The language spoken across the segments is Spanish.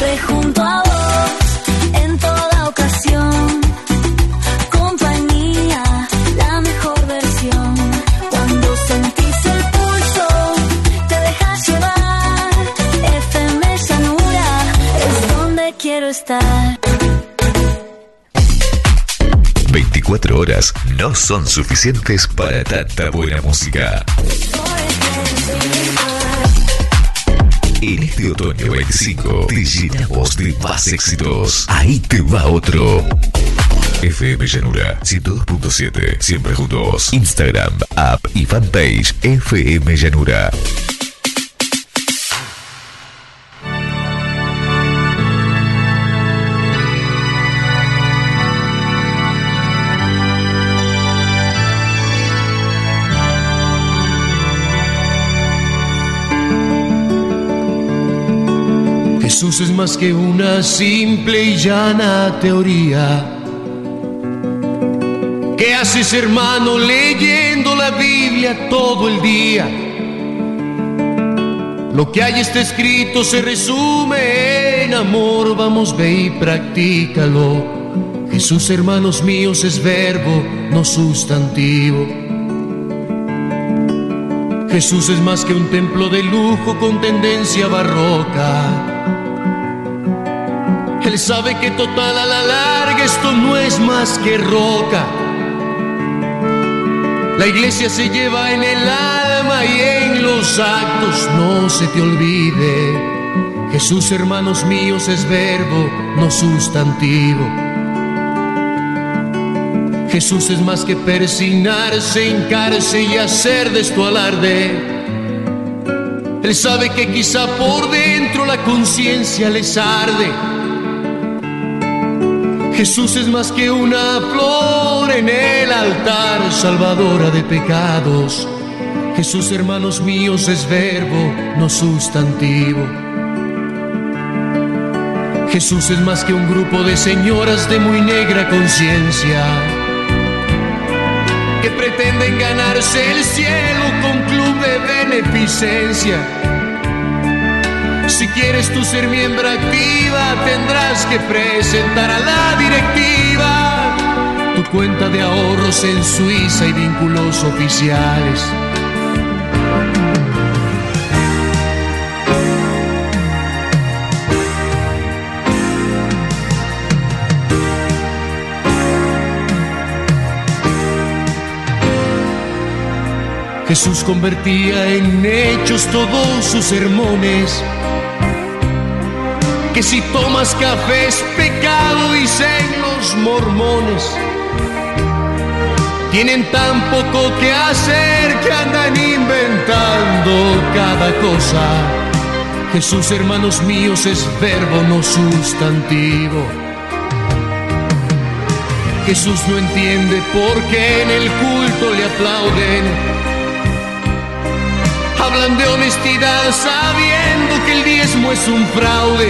siempre junto a vos, en toda ocasión. Compañía, la mejor versión. Cuando sentís el pulso, te dejas llevar. FM Llanura es donde quiero estar. 24 horas no son suficientes para tanta buena música. En este otoño 25 te llenamos de más éxitos. Ahí te va otro. FM Llanura 102.7, siempre juntos. Instagram, app y fanpage FM Llanura. Jesús es más que una simple y llana teoría. ¿Qué haces, hermano, leyendo la Biblia todo el día? Lo que hay está escrito se resume en amor. Vamos, ve y practícalo. Jesús, hermanos míos, es verbo, no sustantivo. Jesús es más que un templo de lujo con tendencia barroca. Él sabe que total a la larga esto no es más que roca. La iglesia se lleva en el alma y en los actos, no se te olvide. Jesús, hermanos míos, es verbo, no sustantivo. Jesús es más que persignarse, hincarse y hacer de esto alarde. Él sabe que quizá por dentro la conciencia les arde. Jesús es más que una flor en el altar, salvadora de pecados. Jesús, hermanos míos, es verbo, no sustantivo. Jesús es más que un grupo de señoras de muy negra conciencia que pretenden ganarse el cielo con club de beneficencia. Si quieres tú ser miembro activa, tendrás que presentar a la directiva tu cuenta de ahorros en Suiza y vínculos oficiales. Jesús convertía en hechos todos sus sermones. Que si tomas café es pecado, dicen los mormones. Tienen tan poco que hacer que andan inventando cada cosa. Jesús, hermanos míos, es verbo, no sustantivo. Jesús no entiende por qué en el culto le aplauden. Hablan de honestidad sabiendo que el diezmo es un fraude.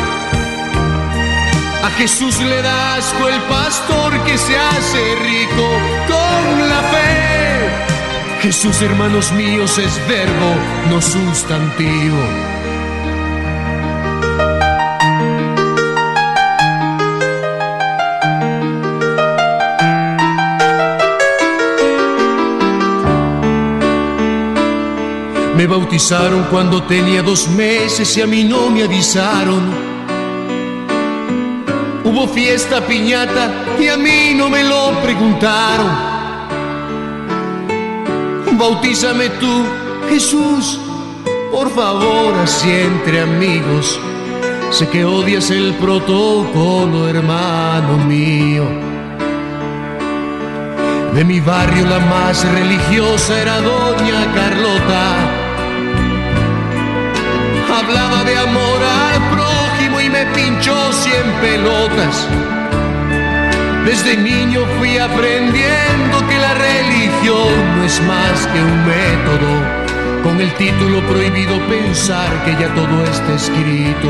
A Jesús le da asco el pastor que se hace rico con la fe. Jesús, hermanos míos, es verbo, no sustantivo. Me bautizaron cuando tenía 2 meses y a mí no me avisaron. Hubo fiesta, piñata y a mí no me lo preguntaron. Bautízame tú, Jesús, por favor, así entre amigos. Sé que odias el protocolo, hermano mío. De mi barrio la más religiosa era doña Carlota. Hablaba de amor al prójimo y me pinchó 100 pelotas. Desde niño fui aprendiendo que la religión no es más que un método, con el título prohibido pensar que ya todo está escrito.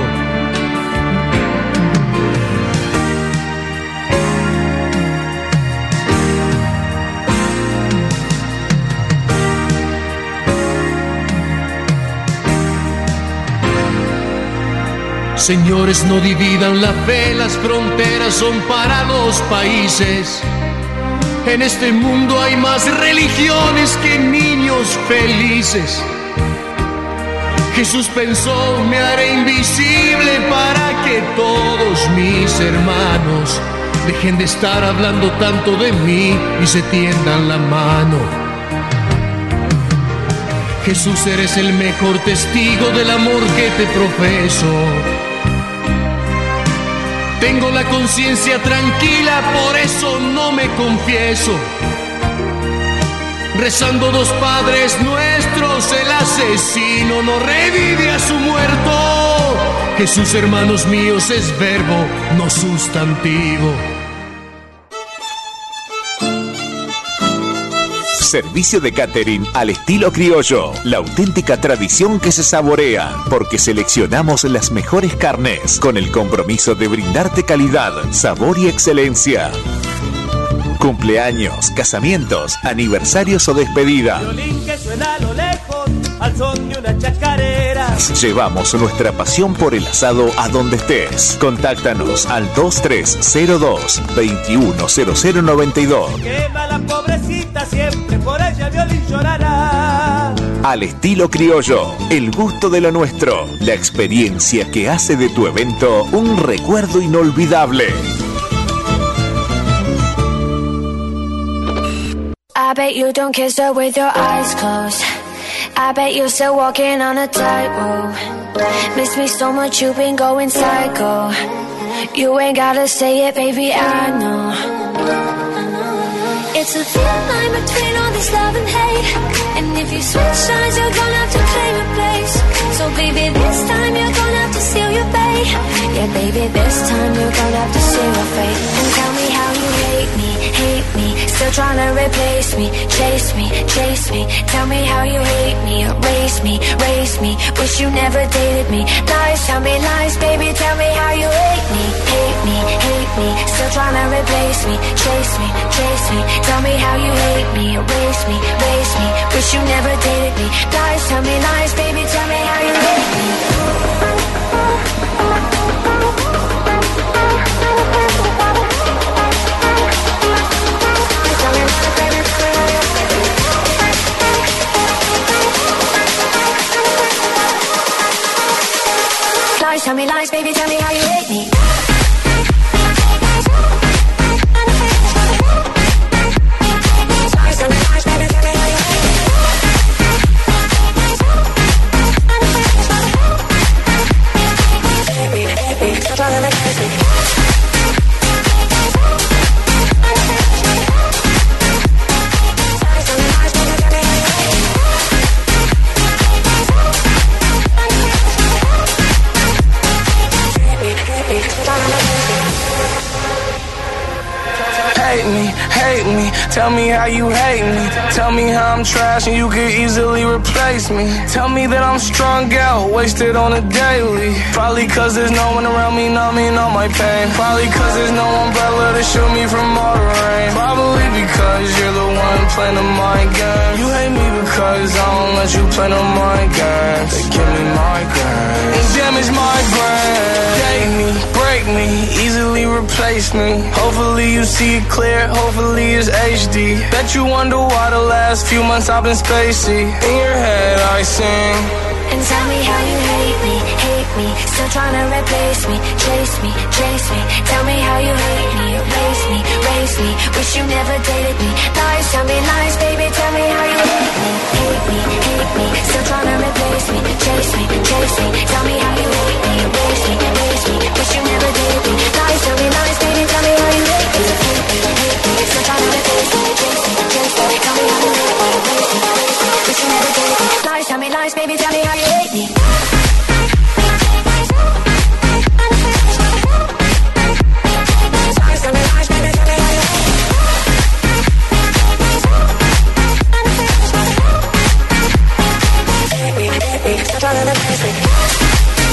Señores, no dividan la fe, las fronteras son para los países. En este mundo hay más religiones que niños felices. Jesús pensó, me haré invisible para que todos mis hermanos dejen de estar hablando tanto de mí y se tiendan la mano. Jesús, eres el mejor testigo del amor que te profeso. Tengo la conciencia tranquila, por eso no me confieso. Rezando dos padres nuestros, el asesino no revive a su muerto. Jesús, hermanos míos, es verbo, no sustantivo. Servicio de catering al estilo criollo, la auténtica tradición que se saborea, porque seleccionamos las mejores carnes con el compromiso de brindarte calidad, sabor y excelencia. Cumpleaños, casamientos, aniversarios o despedida. Violín que suena a lo lejos, al son de una chacarera. Llevamos nuestra pasión por el asado a donde estés. Contáctanos al 2302-210092. Quema la pobrecita, siempre por ella Violín llorará. Al estilo criollo, el gusto de lo nuestro, la experiencia que hace de tu evento un recuerdo inolvidable. I bet you don't kiss her with your eyes closed. I bet you're still walking on a tightrope. Miss me so much, you've been going psycho. You ain't gotta say it, baby, I know. It's a thin line between all this love and hate. And if you switch sides, you're gonna have to claim a place. So baby, this time you're gonna have to seal your fate. Yeah, baby, this time you're gonna have to seal your fate. And tell me how you hate me. Still trying to replace me, chase me, chase me. Tell me how you hate me, erase me, race me. Wish you never dated me. Lies, tell me lies, baby, tell me how you hate me, hate me, hate me. Still trying to replace me, chase me, chase me. Tell me how you hate me, erase me, race me. Wish you never dated me. Lies, tell me lies, baby, tell me how you hate me. Tell me lies, baby, tell me how you hate me. Tell me how you hate me. Tell me how I'm trash and you could easily replace me. Tell me that I'm strung out, wasted on a daily. Probably cause there's no one around me numbing all my pain. Probably cause there's no umbrella to shield me from all the rain. Probably because you're the one playing the mind game. You hate me because I don't let you play no mind games. They give me migraine and damage my brain. Date me, break me, easily replace me. Hopefully you see it clear, hopefully it's HD. Bet you wonder why the last few months I've been spacey. In your head I sing. And tell me how you hate me, hate me. Still trying to replace me, chase me, chase me. Tell me how you hate me, erase me, race me. Wish you never dated me. Lies, tell me lies, baby, tell me how you hate me, hate me, hate me. Still trying to replace me, chase me, chase me. Tell me how you hate me, erase me, race me. Wish you never dated me. Lies, tell me lies, baby, tell me how you hate me, hate me, hate me. Still trying to replace me, chase me, chase me. Tell me how you hate me, erase me, race me. Wish you never dated me. Lies, tell me lies, baby, tell me how you hate me. Stop trying to replace me.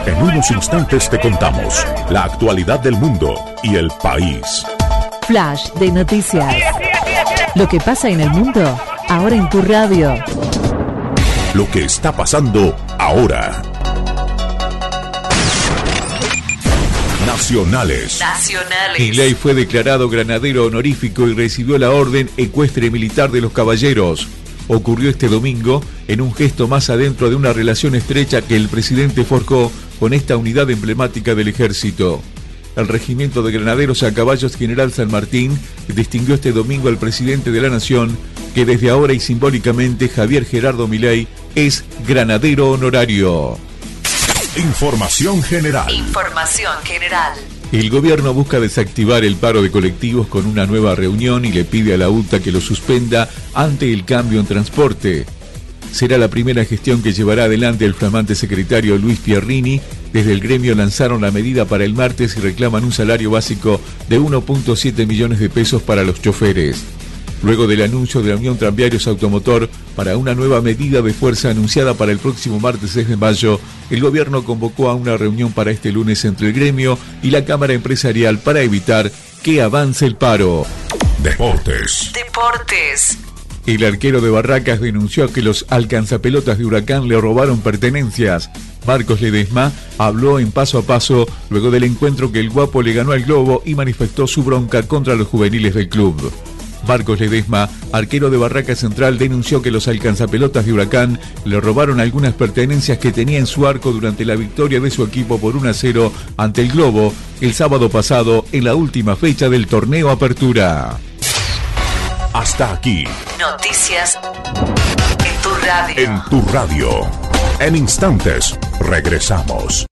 En unos instantes te contamos la actualidad del mundo y el país. Flash de noticias. Lo que pasa en el mundo, ahora en tu radio. Lo que está pasando ahora. Nacionales. Milei fue declarado granadero honorífico y recibió la Orden Ecuestre Militar de los Caballeros. Ocurrió este domingo en un gesto más adentro de una relación estrecha que el presidente forjó con esta unidad emblemática del ejército. El Regimiento de Granaderos a Caballos General San Martín distinguió este domingo al presidente de la Nación, que desde ahora y simbólicamente Javier Gerardo Milei es granadero honorario. Información general. El gobierno busca desactivar el paro de colectivos con una nueva reunión y le pide a la UTA que lo suspenda ante el cambio en transporte. Será la primera gestión que llevará adelante el flamante secretario Luis Pierrini. Desde el gremio lanzaron la medida para el martes y reclaman un salario básico de 1.7 millones de pesos para los choferes. Luego del anuncio de la Unión Tranviarios Automotor para una nueva medida de fuerza anunciada para el próximo martes 6 de mayo, el gobierno convocó a una reunión para este lunes entre el gremio y la Cámara Empresarial para evitar que avance el paro. Deportes. El arquero de Barracas denunció que los alcanzapelotas de Huracán le robaron pertenencias. Marcos Ledesma habló en Paso a Paso luego del encuentro que el Guapo le ganó al Globo y manifestó su bronca contra los juveniles del club. Marcos Ledesma, arquero de Barracas Central, denunció que los alcanzapelotas de Huracán le robaron algunas pertenencias que tenía en su arco durante la victoria de su equipo por 1-0 ante el Globo el sábado pasado en la última fecha del torneo Apertura. Hasta aquí. Noticias en tu radio. En tu radio. En instantes, regresamos.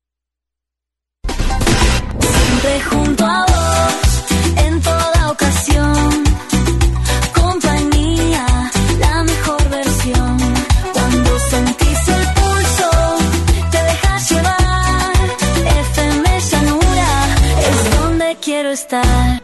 Siempre junto a vos, en toda ocasión. Compañía, la mejor versión. Cuando sentís el pulso, te dejas llevar. FM Llanura es donde quiero estar.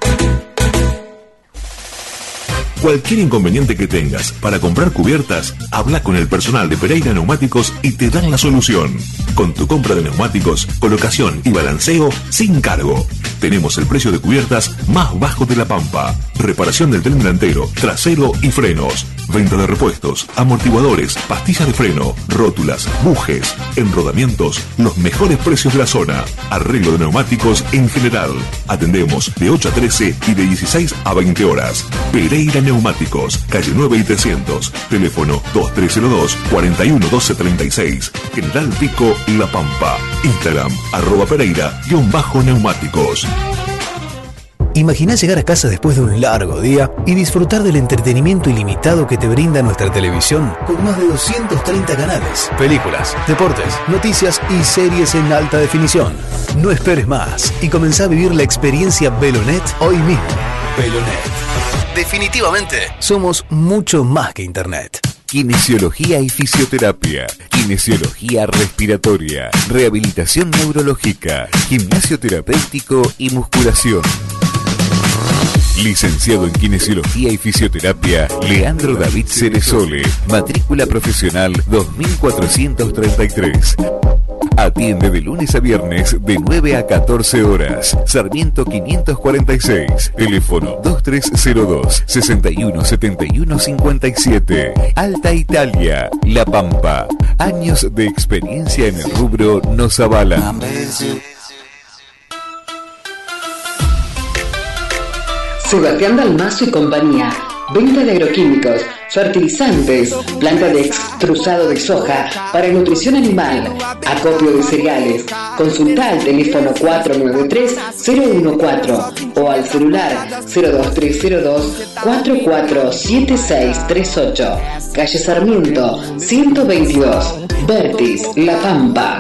Cualquier inconveniente que tengas para comprar cubiertas, habla con el personal de Pereira Neumáticos y te dan la solución. Con tu compra de neumáticos, colocación y balanceo sin cargo. Tenemos el precio de cubiertas más bajo de La Pampa. Reparación del tren delantero, trasero y frenos. Venta de repuestos, amortiguadores, pastillas de freno, rótulas, bujes, enrodamientos, los mejores precios de la zona. Arreglo de neumáticos en general. Atendemos de 8 a 13 y de 16 a 20 horas. Pereira Neumáticos, calle 9 y 300. Teléfono 2302-411236. General Pico, La Pampa. Instagram, @Pereira_neumáticos. Imagina llegar a casa después de un largo día y disfrutar del entretenimiento ilimitado que te brinda nuestra televisión con más de 230 canales, películas, deportes, noticias y series en alta definición. No esperes más y comenzá a vivir la experiencia Velonet hoy mismo. Velonet. Definitivamente somos mucho más que internet. Kinesiología y fisioterapia, kinesiología respiratoria, rehabilitación neurológica, gimnasio terapéutico y musculación. Licenciado en Kinesiología y Fisioterapia, Leandro David Ceresole, matrícula profesional 2433. Atiende de lunes a viernes de 9 a 14 horas. Sarmiento 546. Teléfono 2302-617157. Alta Italia, La Pampa. Años de experiencia en el rubro nos avalan. Sebastián Dalmazo y compañía. Venta de agroquímicos, fertilizantes, planta de extrusado de soja para nutrición animal, acopio de cereales. Consulta al teléfono 493-014 o al celular 02302-447638. Calle Sarmiento 122, Vertis, La Pampa.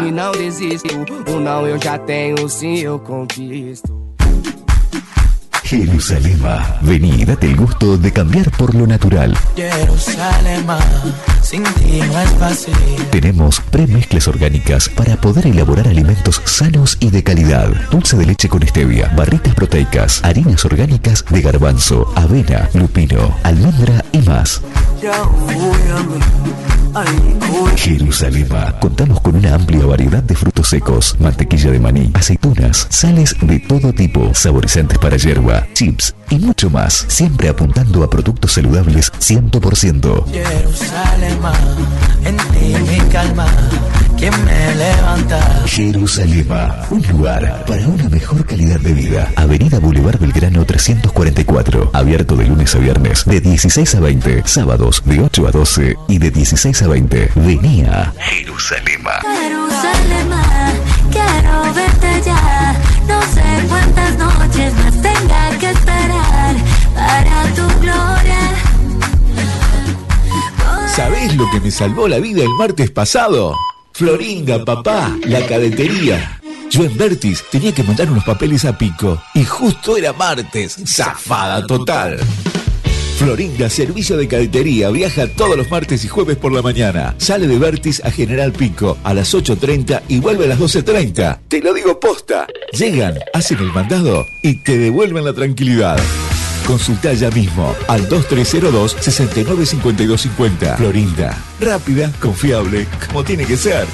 Jerusalema, vení, date el gusto de cambiar por lo natural. Jerusalema, sin ti no es fácil. Tenemos premezclas orgánicas para poder elaborar alimentos sanos y de calidad. Dulce de leche con stevia, barritas proteicas, harinas orgánicas de garbanzo, avena, lupino, almendra y más. Jerusalema. Contamos con una amplia variedad de frutos secos, mantequilla de maní, aceitunas, sales de todo tipo, saborizantes para yerba, chips y mucho más. Siempre apuntando a productos saludables 100%. Jerusalema, en ti mi calma, quien me levanta. Jerusalema, un lugar para una mejor calidad de vida. Avenida Boulevard Belgrano 344. Abierto de lunes a viernes de 16 a 20. Sábados de 8 a 12 y de 16 a 20. Venía Jerusalema. Jerusalema, quiero verte ya. No sé cuántas noches más tenga que esperar para tu gloria. ¿Sabés lo que me salvó la vida el martes pasado? Florinda, papá, la cadetería. Yo en Vertis tenía que mandar unos papeles a Pico y justo era martes. Zafada total. Florinda, servicio de cadetería, viaja todos los martes y jueves por la mañana. Sale de Vertis a General Pico a las 8:30 y vuelve a las 12:30. Te lo digo posta. Llegan, hacen el mandado y te devuelven la tranquilidad. Consulta ya mismo al 2302-695250. Florinda, rápida, confiable, como tiene que ser.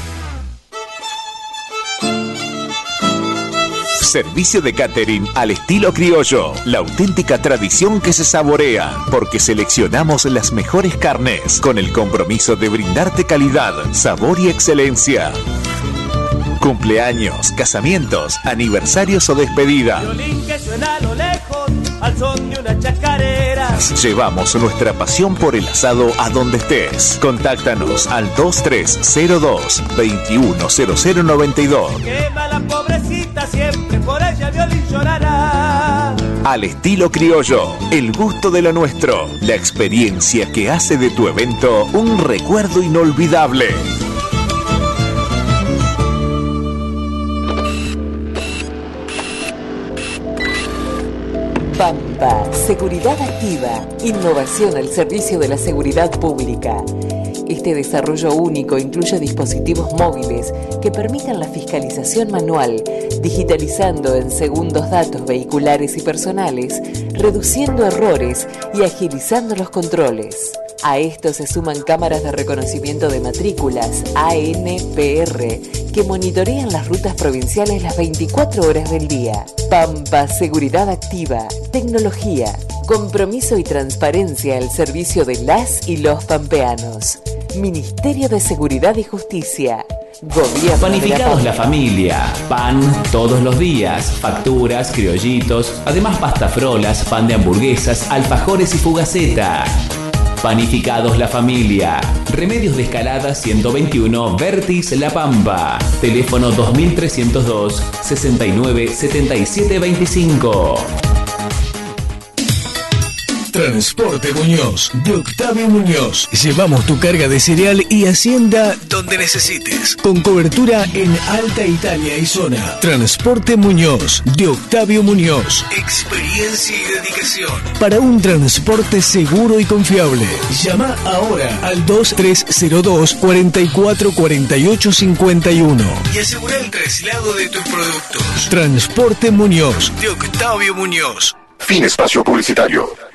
Servicio de catering al estilo criollo. La auténtica tradición que se saborea, porque seleccionamos las mejores carnes con el compromiso de brindarte calidad, sabor y excelencia. Cumpleaños, casamientos, aniversarios o despedidas. Violín que suena a lo lejos, al son de una chacarera. Llevamos nuestra pasión por el asado a donde estés. Contáctanos al 2302-210092. Quema la pobrecita, siempre por ella Violín llorará. Al estilo criollo, el gusto de lo nuestro, la experiencia que hace de tu evento un recuerdo inolvidable. Pampa, seguridad activa, innovación al servicio de la seguridad pública. Este desarrollo único incluye dispositivos móviles que permitan la fiscalización manual, digitalizando en segundos datos vehiculares y personales, reduciendo errores y agilizando los controles. A esto se suman cámaras de reconocimiento de matrículas, ANPR, que monitorean las rutas provinciales las 24 horas del día. Pampa Seguridad Activa, tecnología, compromiso y transparencia al servicio de las y los pampeanos. Ministerio de Seguridad y Justicia. Gobierno Panificados la familia, pan todos los días, facturas, criollitos, además pasta frolas, pan de hamburguesas, alfajores y fugaceta. Panificados la familia. Remedios de Escalada 121, Vertis La Pampa. Teléfono 2302 69 77 25. Transporte Muñoz, de Octavio Muñoz. Llevamos tu carga de cereal y hacienda donde necesites. Con cobertura en Alta Italia y zona. Transporte Muñoz, de Octavio Muñoz. Experiencia y dedicación. Para un transporte seguro y confiable. Llama ahora al 2302 44 48 51 y asegura el traslado de tus productos. Transporte Muñoz, de Octavio Muñoz. Fin espacio publicitario.